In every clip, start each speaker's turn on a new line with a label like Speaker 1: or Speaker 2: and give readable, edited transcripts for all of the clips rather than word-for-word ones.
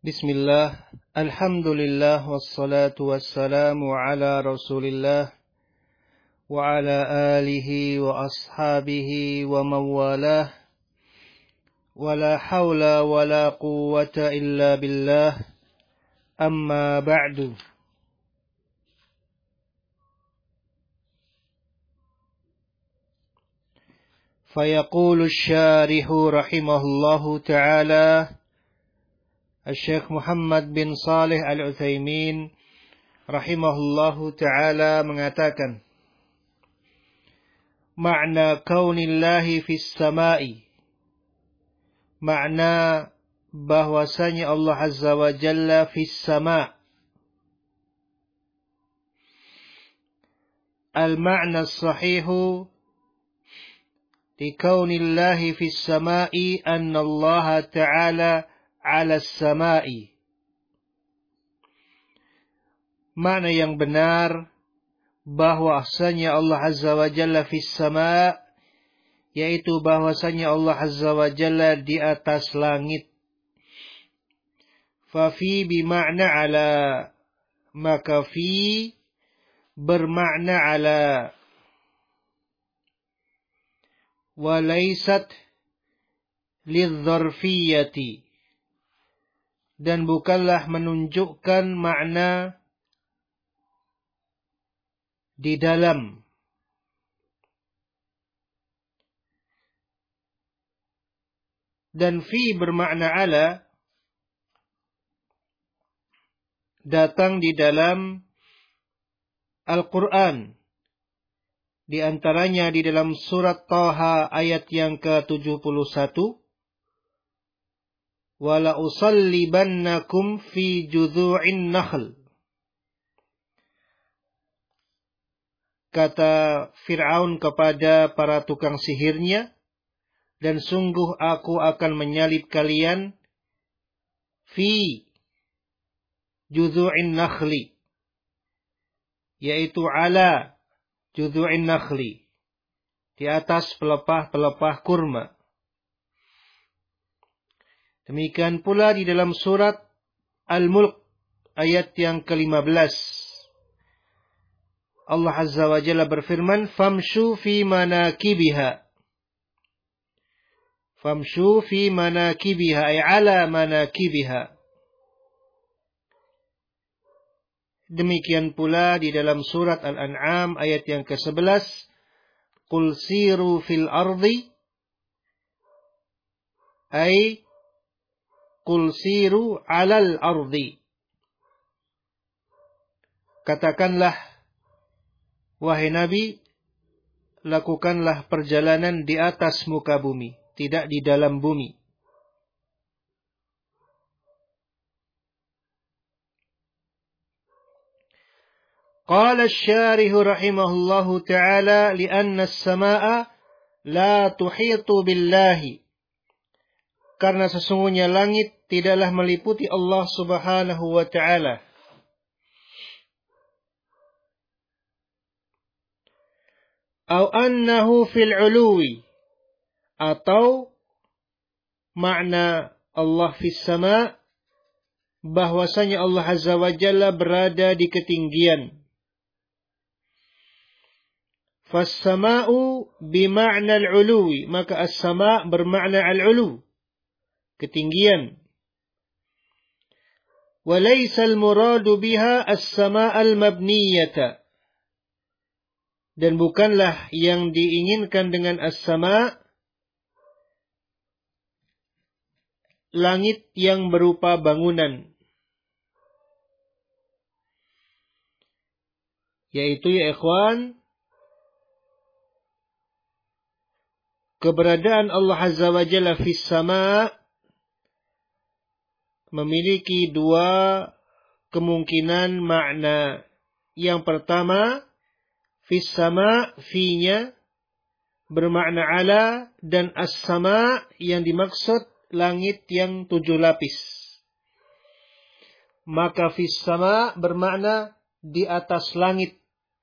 Speaker 1: Bismillah, alhamdulillah, wassalatu wassalamu ala rasulillah, wa ala alihi wa ashabihi wa mawalah, wa la hawla wa la quwwata illa billah, amma ba'du. Fayaqulu syarihu rahimahullahu ta'ala, Syekh Muhammad bin Salih Al-Utsaimin rahimahullahu ta'ala mengatakan, makna kaunillahi fis sama'i, makna bahwasanya Allah Azza wa Jalla fis sama'. Al-ma'na as-sahihu di kaunillahi fis sama'i anna Allah ta'ala ala as-sama'i. Makna yang benar bahwasanya Allah Azza wa Jalla fis sama', yaitu bahwasanya Allah Azza wa Jalla di atas langit. Fa fi bimakna ala, maka fi bermakna ala, wa laysat lidzarfiyyati, dan bukanlah menunjukkan makna di dalam. Dan fi bermakna ala datang di dalam Al-Quran. Di antaranya di dalam surat Taha ayat yang ke-71. Wala usallibannakum fi judhu'in nakhl. Kata Fir'aun kepada para tukang sihirnya, dan sungguh aku akan menyalib kalian fi judhu'in nakhli, yaitu ala judhu'in nakhli, di atas pelepah-pelepah kurma. Demikian pula di dalam surat Al-Mulk ayat yang ke-15. Allah Azza wa Jalla berfirman, famshu fi manakibiha. Famshu fi manakibiha, ay ala manakibiha. Demikian pula di dalam surat Al-An'am ayat yang ke-11, qul siru fil ardi, ay qul siru alal ardi. Katakanlah, wahai Nabi, lakukanlah perjalanan di atas muka bumi, tidak di dalam bumi. Qala asy-syarihu rahimahullahu ta'ala li'anna as-samaa'a la tuhitu billahi. Karena sesungguhnya langit tidaklah meliputi Allah Subhanahu wa ta'ala. Au annahu fil uluwi, atau makna Allah fis sama', bahwasanya Allah Azza wa Jalla berada di ketinggian. Fas sama'u bima'na al-uluwi, maka as-sama' bermakna al-ulu, ketinggian. Walaysa al-muradu biha as-sama' al-mabniyata, dan bukanlah yang diinginkan dengan as-sama' langit yang berupa bangunan, yaitu ya ikhwan, keberadaan Allah Azza wa Jalla fis sama' memiliki dua kemungkinan makna. Yang pertama, fis sama', fi-nya bermakna ala, dan as-sama' yang dimaksud langit yang 7 lapis. Maka fis sama' bermakna di atas langit.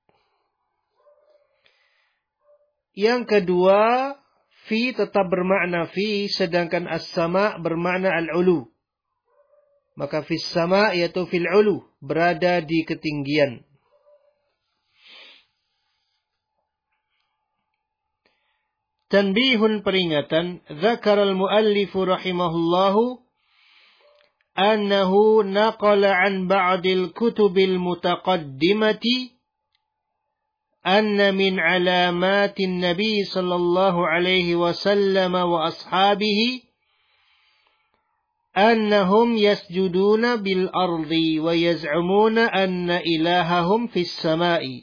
Speaker 1: Yang kedua, fi tetap bermakna fi, sedangkan as-sama' bermakna al-ulu. Maka fis sama yaitu fil ulu, berada di ketinggian. Tanbihun, peringatan, dzakara al-muallif rahimahullahu annahu naqala an ba'dil kutubil mutaqaddimati anna min alamatin nabi sallallahu alaihi wasallam wa ashabihi annahum yasjuduna bil ardi wa yaz'umuna anna ilahahum fis sama'i.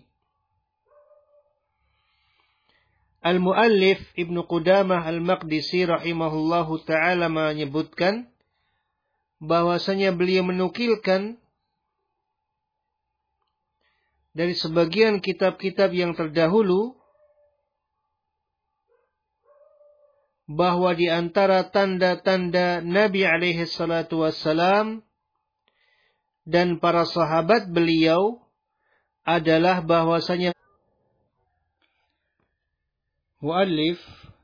Speaker 1: Al-Muallif Ibnu Qudamah Al-Maqdisi rahimahullahu ta'ala menyebutkan bahwasanya beliau menukilkan dari sebagian kitab-kitab yang terdahulu bahwa di antara tanda-tanda Nabi alaihi salatu wassalam dan para sahabat beliau adalah bahwasanya Muallif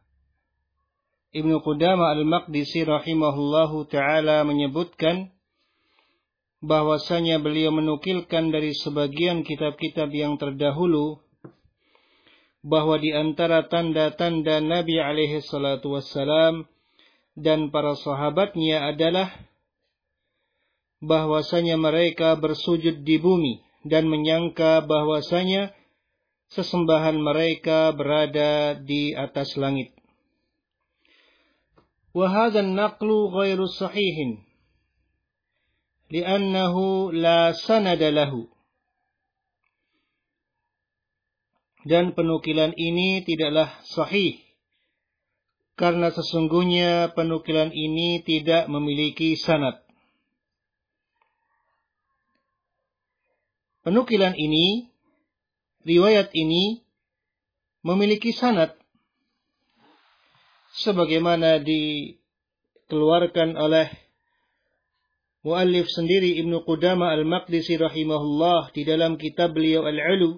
Speaker 1: Ibnu Qudamah Al-Maqdisi rahimahullahu ta'ala menyebutkan bahwasanya beliau menukilkan dari sebagian kitab-kitab yang terdahulu bahwa di antara tanda-tanda Nabi alaihi salatu wassalam dan para sahabatnya adalah bahwasanya mereka bersujud di bumi dan menyangka bahwasanya sesembahan mereka berada di atas langit. Wa hadha an-naqlu ghairu sahihin li'annahu la sanada lahu. Dan penukilan ini tidaklah sahih karena sesungguhnya penukilan ini tidak memiliki sanad. Penukilan ini, riwayat ini memiliki sanad sebagaimana dikeluarkan oleh muallif sendiri Ibnu Qudamah Al-Maqdisi rahimahullah di dalam kitab beliau Al-Ulu.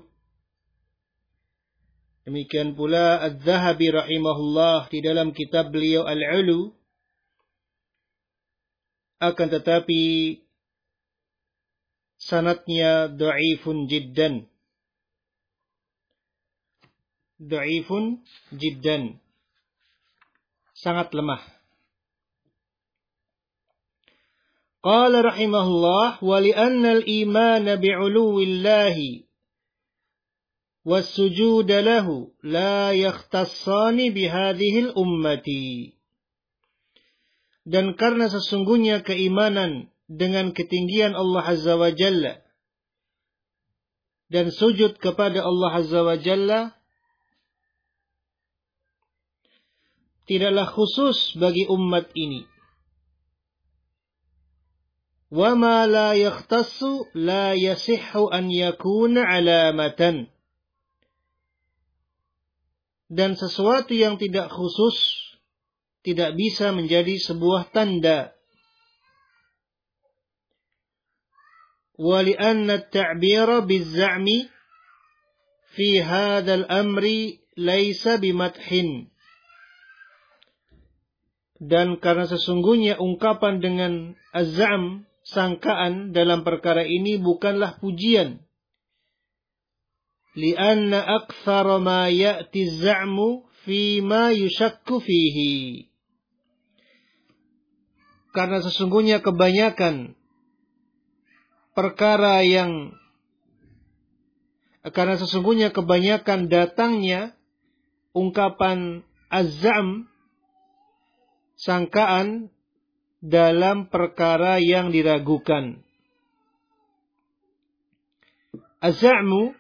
Speaker 1: Demikian pula Az-Zahabi rahimahullah di dalam kitab beliau Al-Ulu. Akan tetapi sanadnya dhaifun jiddan. Dhaifun jiddan. Sangat lemah. Qala rahimahullah wa li'anna al-imana bi'uluwillahi was-sujud lahu la yakhtassani bihadhihi al-ummati. Dan karena sesungguhnya keimanan dengan ketinggian Allah Azza wa Jalla dan sujud kepada Allah Azza wa Jalla tidaklah khusus bagi umat ini. Wa ma la yakhtassu la yasihhu an yakuna alamatan. Dan sesuatu yang tidak khusus tidak bisa menjadi sebuah tanda. Wa li'anna at-ta'bira biz-za'mi fi hadzal amri laysa bimadhin. Dan karena sesungguhnya ungkapan dengan az-za'm, sangkaan dalam perkara ini bukanlah pujian. Li'anna aktsara ma ya'ti az-za'mu fi ma yushakku fihi. Karena sesungguhnya kebanyakan datangnya ungkapan az-za'm, sangkaan dalam perkara yang diragukan. Az-za'mu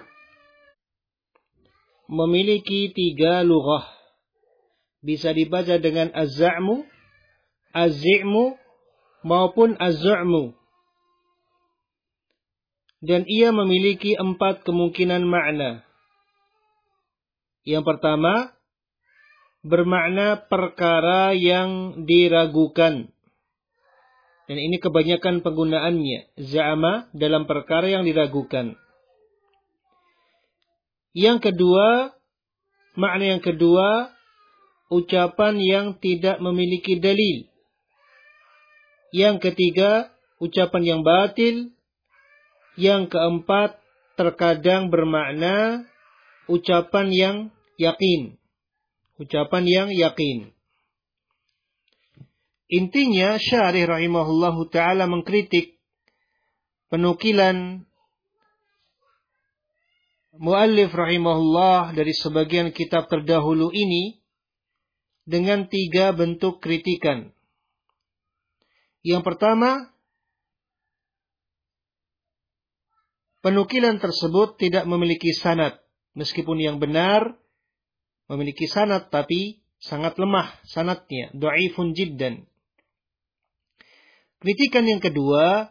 Speaker 1: memiliki 3 lughah. Bisa dibaca dengan az-za'mu, az-zi'mu, maupun az-zu'mu. Dan ia memiliki 4 kemungkinan makna. Yang pertama, bermakna perkara yang diragukan. Dan ini kebanyakan penggunaannya, za'ama, dalam perkara yang diragukan. Yang kedua, makna yang kedua, ucapan yang tidak memiliki dalil. Yang ketiga, ucapan yang batil. Yang keempat, terkadang bermakna ucapan yang yakin. Ucapan yang yakin. Intinya, Syarih rahimahullahu ta'ala mengkritik penukilan muallif rahimahullah dari sebagian kitab terdahulu ini dengan 3 bentuk kritikan. Yang pertama, penukilan tersebut tidak memiliki sanad. Meskipun yang benar memiliki sanad, tapi sangat lemah sanadnya. Dhaifun jiddan. Kritikan yang kedua,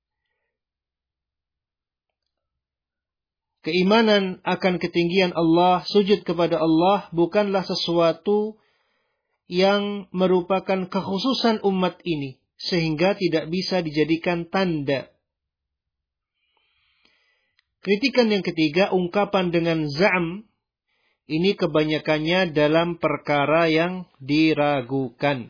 Speaker 1: keimanan akan ketinggian Allah, sujud kepada Allah bukanlah sesuatu yang merupakan kekhususan umat ini, sehingga tidak bisa dijadikan tanda. Kritikan yang ketiga, ungkapan dengan za'am, ini kebanyakannya dalam perkara yang diragukan.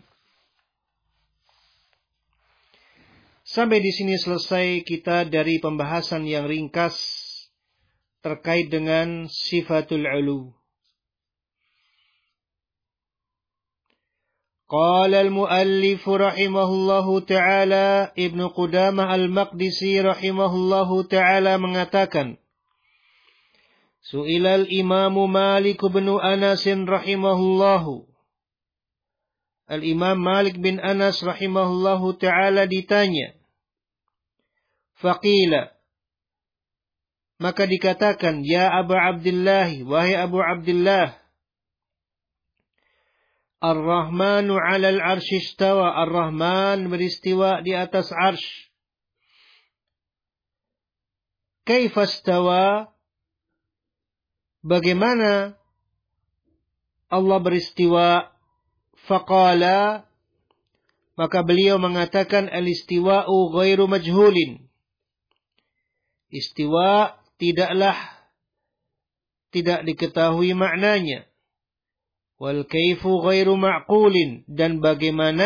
Speaker 1: Sampai di sini selesai kita dari pembahasan yang ringkas terkait dengan sifatul ulu. Qala al-muallif rahimahullahu ta'ala, Ibnu Qudamah al-Maqdisi rahimahullahu ta'ala mengatakan, Su'ilal imamu Malik bin Anas rahimahullahu. Al-Imam Malik bin Anas rahimahullahu ta'ala ditanya. Faqila. Maka dikatakan, Ya Abu Abdullah, wahai Abu Abdullah, Ar-Rahmanu 'alal 'arsy istawa. Ar-Rahman beristiwa di atas 'arsy. Kaifa istawa? Bagaimana Allah beristiwa? Faqala, maka beliau mengatakan, al-istiwa'u ghairu majhulin. Istiwa tidak diketahui maknanya. Wal kaifu ghairu ma'qulin, dan bagaimana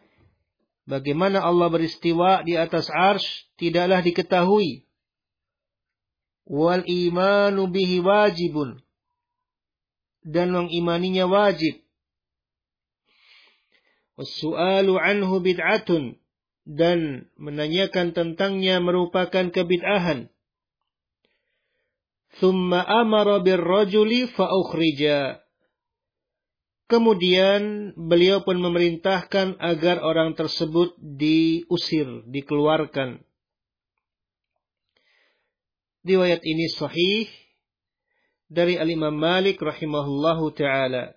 Speaker 1: Allah beristiwa di atas arsy tidaklah diketahui. Wal imanu bihi wajibun, dan mengimaninya wajib. Was-su'alu anhu bid'atun, dan menanyakan tentangnya merupakan kebid'ahan. Thumma amara birrajuli fa'ukhrija. Kemudian beliau pun memerintahkan agar orang tersebut diusir, dikeluarkan. Riwayat ini sahih dari Al-Imam Malik rahimahullahu ta'ala.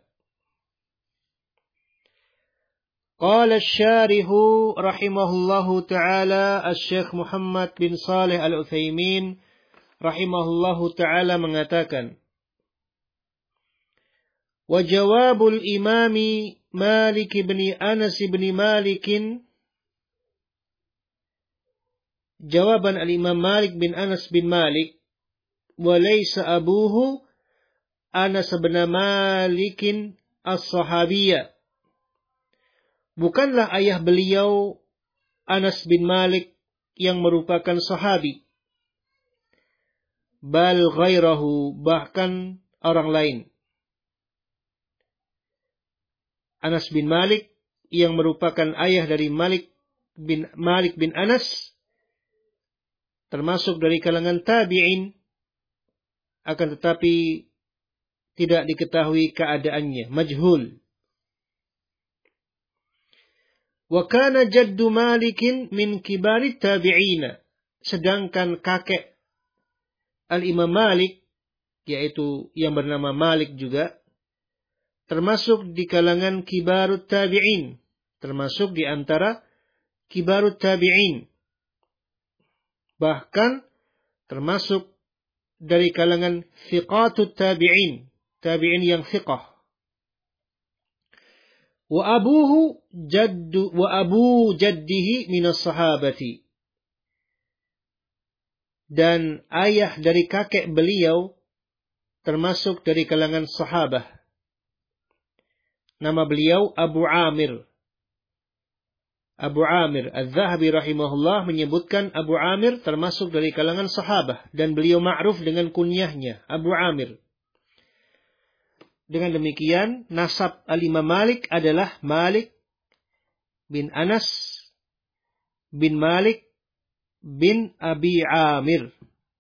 Speaker 1: Qala asy-syarihu rahimahullahu ta'ala, Asy-Syaikh Muhammad bin Shalih Al-Utsaimin rahimahullahu ta'ala mengatakan, Wa jawabul imami Malik bin Anas bin Malikin, jawaban al-Imam Malik bin Anas bin Malik, wa laysa abuhu Anas bin Malikin as-sahabiyya. Bukanlah ayah beliau Anas bin Malik yang merupakan sahabi. Bal ghairahu, bahkan orang lain. Anas bin Malik yang merupakan ayah dari Malik bin Anas, termasuk dari kalangan tabi'in, akan tetapi tidak diketahui keadaannya, majhul. Wa kana jaddu Malikin min kibari tabi'ina, sedangkan kakek Al-Imam Malik, yaitu yang bernama Malik juga, termasuk di kalangan kibarut tabi'in, termasuk di antara kibarut tabi'in, bahkan termasuk dari kalangan thiqatut tabi'in, tabi'in yang thiqah. Wa abu jaddihi minas sahabati, dan ayah dari kakek beliau termasuk dari kalangan sahabah. Nama beliau Abu Amir. Abu Amir Az-Zahabi rahimahullah menyebutkan Abu Amir termasuk dari kalangan sahabat dan beliau ma'ruf dengan kunyahnya Abu Amir. Dengan demikian nasab Al-Imam Malik adalah Malik bin Anas bin Malik bin Abi Amir.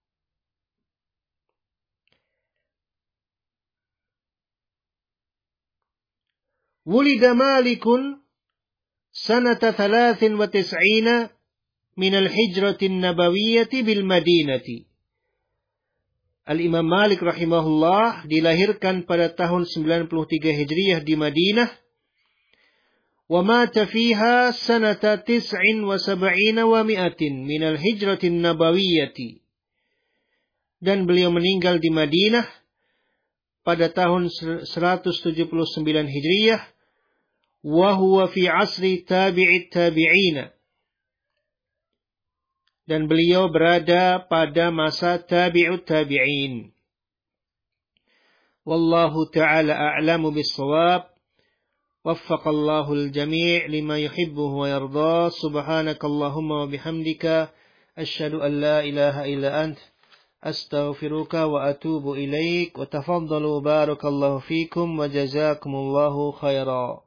Speaker 1: Wulida Malikun sanata 93 minal hijratin nabawiyyati bil Madinati. Al-Imam Malik rahimahullah dilahirkan pada tahun 93 Hijriyah di Madinah. Wa mata fiha sanata 79 wa mi'atin minal hijratin nabawiyyati. Dan beliau meninggal di Madinah pada tahun 179 Hijriyah. Wa huwa fi asri tabi'it tabi'ina. Dan beliau berada pada masa tabi'ut tabi'in. Wallahu ta'ala a'lamu bis-shawab. Waffaqallahu al-jami' lima yuhibbuhu wa yarda. Subhanakallahumma wa bihamdika asyhadu an la ilaha illa ant astaghfiruka wa atubu ilaik. Wa tafaddalu barakallahu fikum wa jazakumullahu khairan.